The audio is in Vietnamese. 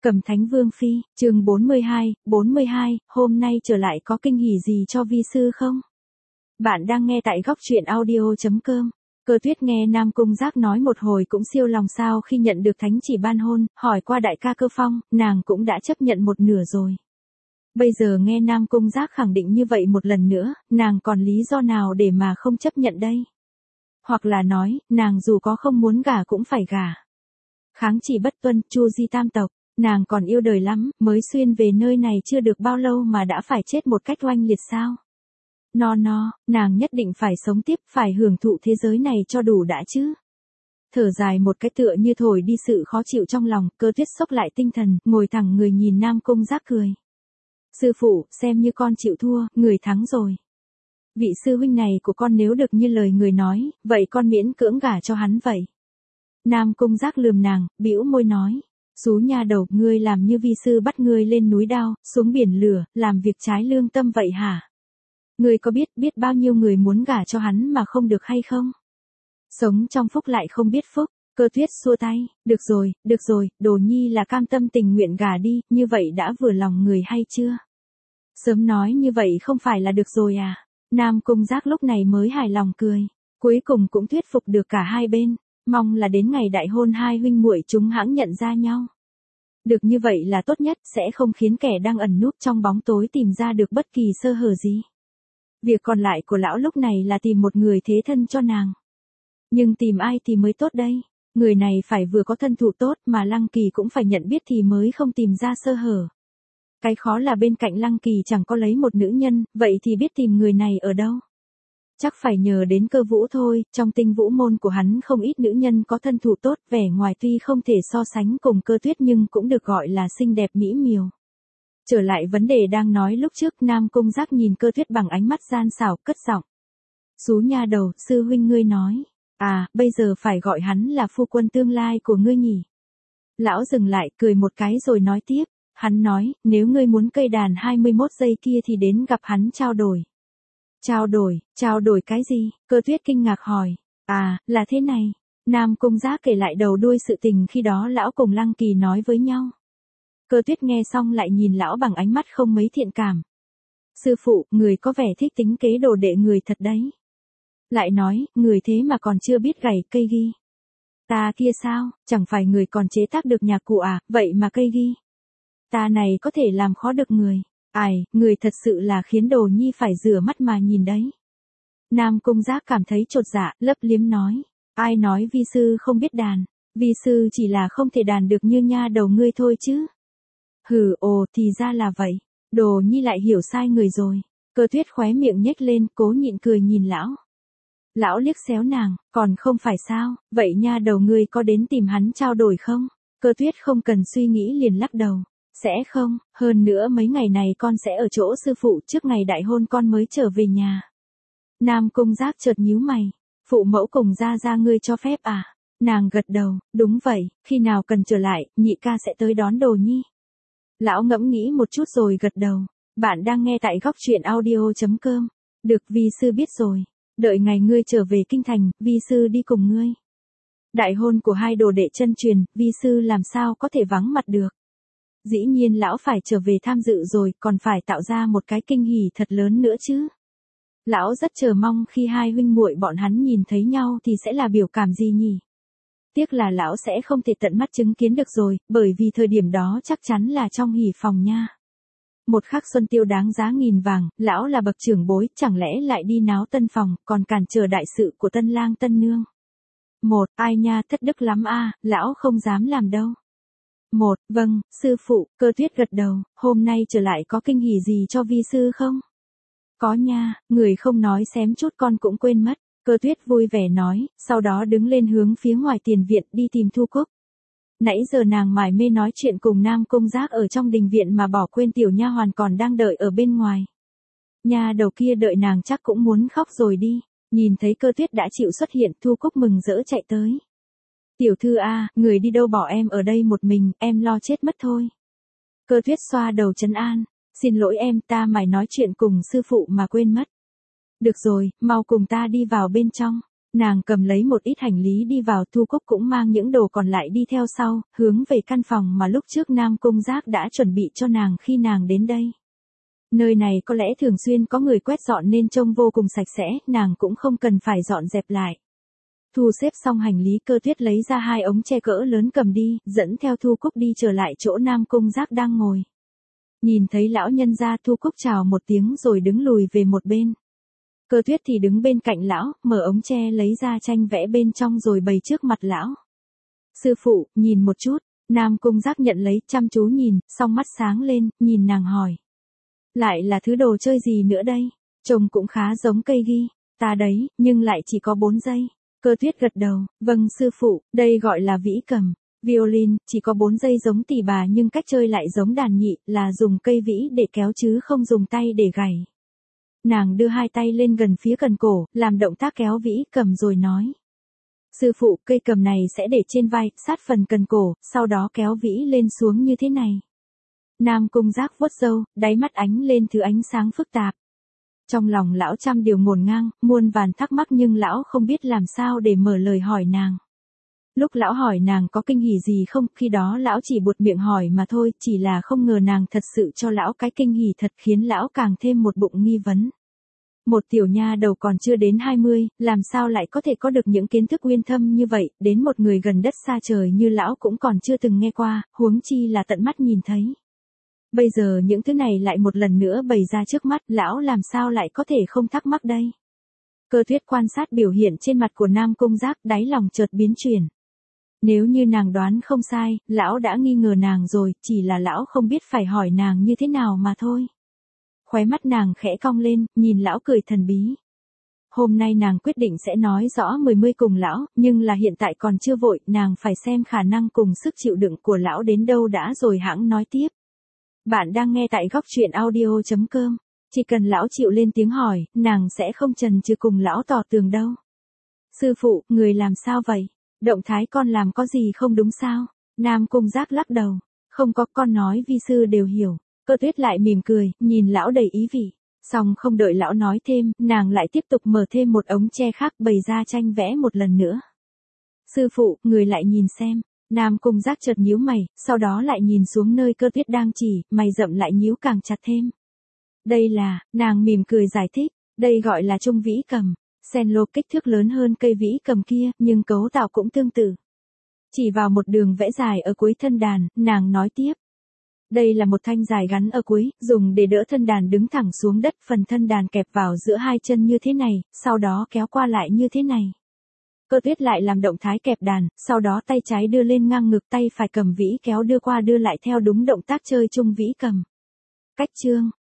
Cẩm Thánh Vương Phi, chương 42, hôm nay trở lại có kinh hỉ gì cho vi sư không? Bạn đang nghe tại góc truyện audio.com. Cơ Tuyết nghe Nam Cung Giác nói một hồi cũng siêu lòng sao khi nhận được thánh chỉ ban hôn, hỏi qua đại ca Cơ Phong, nàng cũng đã chấp nhận một nửa rồi. Bây giờ nghe Nam Cung Giác khẳng định như vậy một lần nữa, nàng còn lý do nào để mà không chấp nhận đây? Hoặc là nói, nàng dù có không muốn gả cũng phải gả. Kháng chỉ bất tuân, chu di tam tộc. Nàng còn yêu đời lắm, mới xuyên về nơi này chưa được bao lâu mà đã phải chết một cách oanh liệt sao? Nàng nhất định phải sống tiếp, phải hưởng thụ thế giới này cho đủ đã chứ. Thở dài một cái tựa như thổi đi sự khó chịu trong lòng, Cơ Tuyết xốc lại tinh thần, ngồi thẳng người nhìn Nam Cung Giác cười. Sư phụ, xem như con chịu thua, người thắng rồi. Vị sư huynh này của con nếu được như lời người nói, vậy con miễn cưỡng gả cho hắn vậy. Nam Cung Giác lườm nàng, bĩu môi nói. Xú nha đầu, ngươi làm như vi sư bắt ngươi lên núi đao, xuống biển lửa, làm việc trái lương tâm vậy hả? Ngươi có biết bao nhiêu người muốn gả cho hắn mà không được hay không? Sống trong phúc lại không biết phúc. Cơ Tuyết xua tay, được rồi, Đồ Nhi là cam tâm tình nguyện gả đi, như vậy đã vừa lòng người hay chưa? Sớm nói như vậy không phải là được rồi à? Nam Cung Giác lúc này mới hài lòng cười, cuối cùng cũng thuyết phục được cả hai bên. Mong là đến ngày đại hôn hai huynh muội chúng hãng nhận ra nhau. Được như vậy là tốt nhất, sẽ không khiến kẻ đang ẩn núp trong bóng tối tìm ra được bất kỳ sơ hở gì. Việc còn lại của lão lúc này là tìm một người thế thân cho nàng. Nhưng tìm ai thì mới tốt đây? Người này phải vừa có thân thủ tốt mà Lăng Kỳ cũng phải nhận biết thì mới không tìm ra sơ hở. Cái khó là bên cạnh Lăng Kỳ chẳng có lấy một nữ nhân, vậy thì biết tìm người này ở đâu? Chắc phải nhờ đến Cơ Vũ thôi, trong Tinh Vũ môn của hắn không ít nữ nhân có thân thủ tốt, vẻ ngoài tuy không thể so sánh cùng Cơ Tuyết nhưng cũng được gọi là xinh đẹp mỹ miều. Trở lại vấn đề đang nói lúc trước, Nam Cung Giác nhìn Cơ Tuyết bằng ánh mắt gian xảo, cất giọng. Xú nha đầu, sư huynh ngươi nói. À, bây giờ phải gọi hắn là phu quân tương lai của ngươi nhỉ? Lão dừng lại, cười một cái rồi nói tiếp. Hắn nói, nếu ngươi muốn cây đàn 21 giây kia thì đến gặp hắn trao đổi. Trao đổi cái gì? Cơ Tuyết kinh ngạc hỏi. À, là thế này. Nam Cung Giác kể lại đầu đuôi sự tình khi đó lão cùng Lăng Kỳ nói với nhau. Cơ Tuyết nghe xong lại nhìn lão bằng ánh mắt không mấy thiện cảm. Sư phụ, người có vẻ thích tính kế đồ đệ người thật đấy. Lại nói, người thế mà còn chưa biết gảy cây ghi. Ta kia sao, chẳng phải người còn chế tác được nhạc cụ à, vậy mà cây ghi. Ta này có thể làm khó được người. Ai, người thật sự là khiến Đồ Nhi phải rửa mắt mà nhìn đấy. Nam Cung Giác cảm thấy chột dạ, lấp liếm nói. Ai nói vi sư không biết đàn, vi sư chỉ là không thể đàn được như nha đầu ngươi thôi chứ. Hừ, ồ, thì ra là vậy. Đồ Nhi lại hiểu sai người rồi. Cơ Tuyết khóe miệng nhếch lên, cố nhịn cười nhìn lão. Lão liếc xéo nàng, còn không phải sao, vậy nha đầu ngươi có đến tìm hắn trao đổi không? Cơ Tuyết không cần suy nghĩ liền lắc đầu. Sẽ không, hơn nữa mấy ngày này con sẽ ở chỗ sư phụ, trước ngày đại hôn con mới trở về nhà. Nam Cung Giác chợt nhíu mày. Phụ mẫu cùng gia ngươi cho phép à? Nàng gật đầu, đúng vậy, khi nào cần trở lại, nhị ca sẽ tới đón Đồ Nhi. Lão ngẫm nghĩ một chút rồi gật đầu. Bạn đang nghe tại góc truyện audio.com. Được, vi sư biết rồi. Đợi ngày ngươi trở về kinh thành, vi sư đi cùng ngươi. Đại hôn của hai đồ đệ chân truyền, vi sư làm sao có thể vắng mặt được. Dĩ nhiên lão phải trở về tham dự rồi, còn phải tạo ra một cái kinh hỉ thật lớn nữa chứ. Lão rất chờ mong khi hai huynh muội bọn hắn nhìn thấy nhau thì sẽ là biểu cảm gì nhỉ? Tiếc là lão sẽ không thể tận mắt chứng kiến được rồi, bởi vì thời điểm đó chắc chắn là trong hỉ phòng nha. Một khắc xuân tiêu đáng giá nghìn vàng, lão là bậc trưởng bối, chẳng lẽ lại đi náo tân phòng, còn cản trở đại sự của tân lang tân nương. Ai nha, thất đức lắm a, lão không dám làm đâu. Vâng, sư phụ, Cơ Tuyết gật đầu, hôm nay trở lại có kinh hỉ gì cho vi sư không? Có nha, người không nói xém chút con cũng quên mất. Cơ Tuyết vui vẻ nói, sau đó đứng lên hướng phía ngoài tiền viện đi tìm Thu Cúc. Nãy giờ nàng mải mê nói chuyện cùng Nam Cung Giác ở trong đình viện mà bỏ quên tiểu nha hoàn còn đang đợi ở bên ngoài. Nha đầu kia đợi nàng chắc cũng muốn khóc rồi đi. Nhìn thấy Cơ Tuyết đã chịu xuất hiện, Thu Cúc mừng rỡ chạy tới. Tiểu thư a, người đi đâu bỏ em ở đây một mình, em lo chết mất thôi. Cơ Tuyết xoa đầu trấn an, xin lỗi em, ta mải nói chuyện cùng sư phụ mà quên mất. Được rồi, mau cùng ta đi vào bên trong. Nàng cầm lấy một ít hành lý đi vào, Thu Cúc cũng mang những đồ còn lại đi theo sau, hướng về căn phòng mà lúc trước Nam Cung Giác đã chuẩn bị cho nàng khi nàng đến đây. Nơi này có lẽ thường xuyên có người quét dọn nên trông vô cùng sạch sẽ, nàng cũng không cần phải dọn dẹp lại. Thu xếp xong hành lý, Cơ Tuyết lấy ra 2 ống tre cỡ lớn cầm đi, dẫn theo Thu Cúc đi trở lại chỗ Nam Cung Giác đang ngồi. Nhìn thấy lão nhân gia, Thu Cúc chào một tiếng rồi đứng lùi về một bên. Cơ Tuyết thì đứng bên cạnh lão, mở ống tre lấy ra tranh vẽ bên trong rồi bày trước mặt lão. Sư phụ, nhìn một chút. Nam Cung Giác nhận lấy, chăm chú nhìn, xong mắt sáng lên, nhìn nàng hỏi. Lại là thứ đồ chơi gì nữa đây? Trông cũng khá giống cây ghi. Ta đấy, nhưng lại chỉ có 4 giây. Cơ Tuyết gật đầu, vâng sư phụ, đây gọi là vĩ cầm. Violin, chỉ có 4 giây giống tỳ bà nhưng cách chơi lại giống đàn nhị, là dùng cây vĩ để kéo chứ không dùng tay để gảy. Nàng đưa 2 tay lên gần phía cần cổ, làm động tác kéo vĩ cầm rồi nói. Sư phụ, cây cầm này sẽ để trên vai, sát phần cần cổ, sau đó kéo vĩ lên xuống như thế này. Nam Cung Giác vuốt râu, đáy mắt ánh lên thứ ánh sáng phức tạp. Trong lòng lão trăm điều ngổn ngang, muôn vàn thắc mắc nhưng lão không biết làm sao để mở lời hỏi nàng. Lúc lão hỏi nàng có kinh hỉ gì không, khi đó lão chỉ buột miệng hỏi mà thôi, chỉ là không ngờ nàng thật sự cho lão cái kinh hỉ thật khiến lão càng thêm một bụng nghi vấn. Một tiểu nha đầu còn chưa đến 20, làm sao lại có thể có được những kiến thức uyên thâm như vậy, đến một người gần đất xa trời như lão cũng còn chưa từng nghe qua, huống chi là tận mắt nhìn thấy. Bây giờ những thứ này lại một lần nữa bày ra trước mắt, lão làm sao lại có thể không thắc mắc đây. Cơ Tuyết quan sát biểu hiện trên mặt của Nam Cung Giác, đáy lòng chợt biến chuyển. Nếu như nàng đoán không sai, lão đã nghi ngờ nàng rồi, chỉ là lão không biết phải hỏi nàng như thế nào mà thôi. Khóe mắt nàng khẽ cong lên, nhìn lão cười thần bí. Hôm nay nàng quyết định sẽ nói rõ 10 cùng lão, nhưng là hiện tại còn chưa vội, nàng phải xem khả năng cùng sức chịu đựng của lão đến đâu đã rồi hãng nói tiếp. Bạn đang nghe tại góc truyện audio.com. Chỉ cần lão chịu lên tiếng hỏi, nàng sẽ không chần chừ cùng lão tỏ tường đâu. Sư phụ, người làm sao vậy? Động thái con làm có gì không đúng sao? Nam Cung Giác lắc đầu. Không có, con nói vi sư đều hiểu. Cơ Tuyết lại mỉm cười, nhìn lão đầy ý vị. Xong không đợi lão nói thêm, nàng lại tiếp tục mở thêm một ống tre khác bày ra tranh vẽ một lần nữa. Sư phụ, người lại nhìn xem. Nam Cung Giác chợt nhíu mày, sau đó lại nhìn xuống nơi Cơ Tuyết đang chỉ, mày rậm lại nhíu càng chặt thêm. Đây là, nàng mỉm cười giải thích, đây gọi là trung vĩ cầm. Sen lô kích thước lớn hơn cây vĩ cầm kia, nhưng cấu tạo cũng tương tự. Chỉ vào một đường vẽ dài ở cuối thân đàn, nàng nói tiếp. Đây là một thanh dài gắn ở cuối, dùng để đỡ thân đàn đứng thẳng xuống đất, phần thân đàn kẹp vào giữa 2 chân như thế này, sau đó kéo qua lại như thế này. Cơ Tuyết lại làm động thái kẹp đàn, sau đó tay trái đưa lên ngang ngực, tay phải cầm vĩ kéo đưa qua đưa lại theo đúng động tác chơi chung vĩ cầm. Cách chương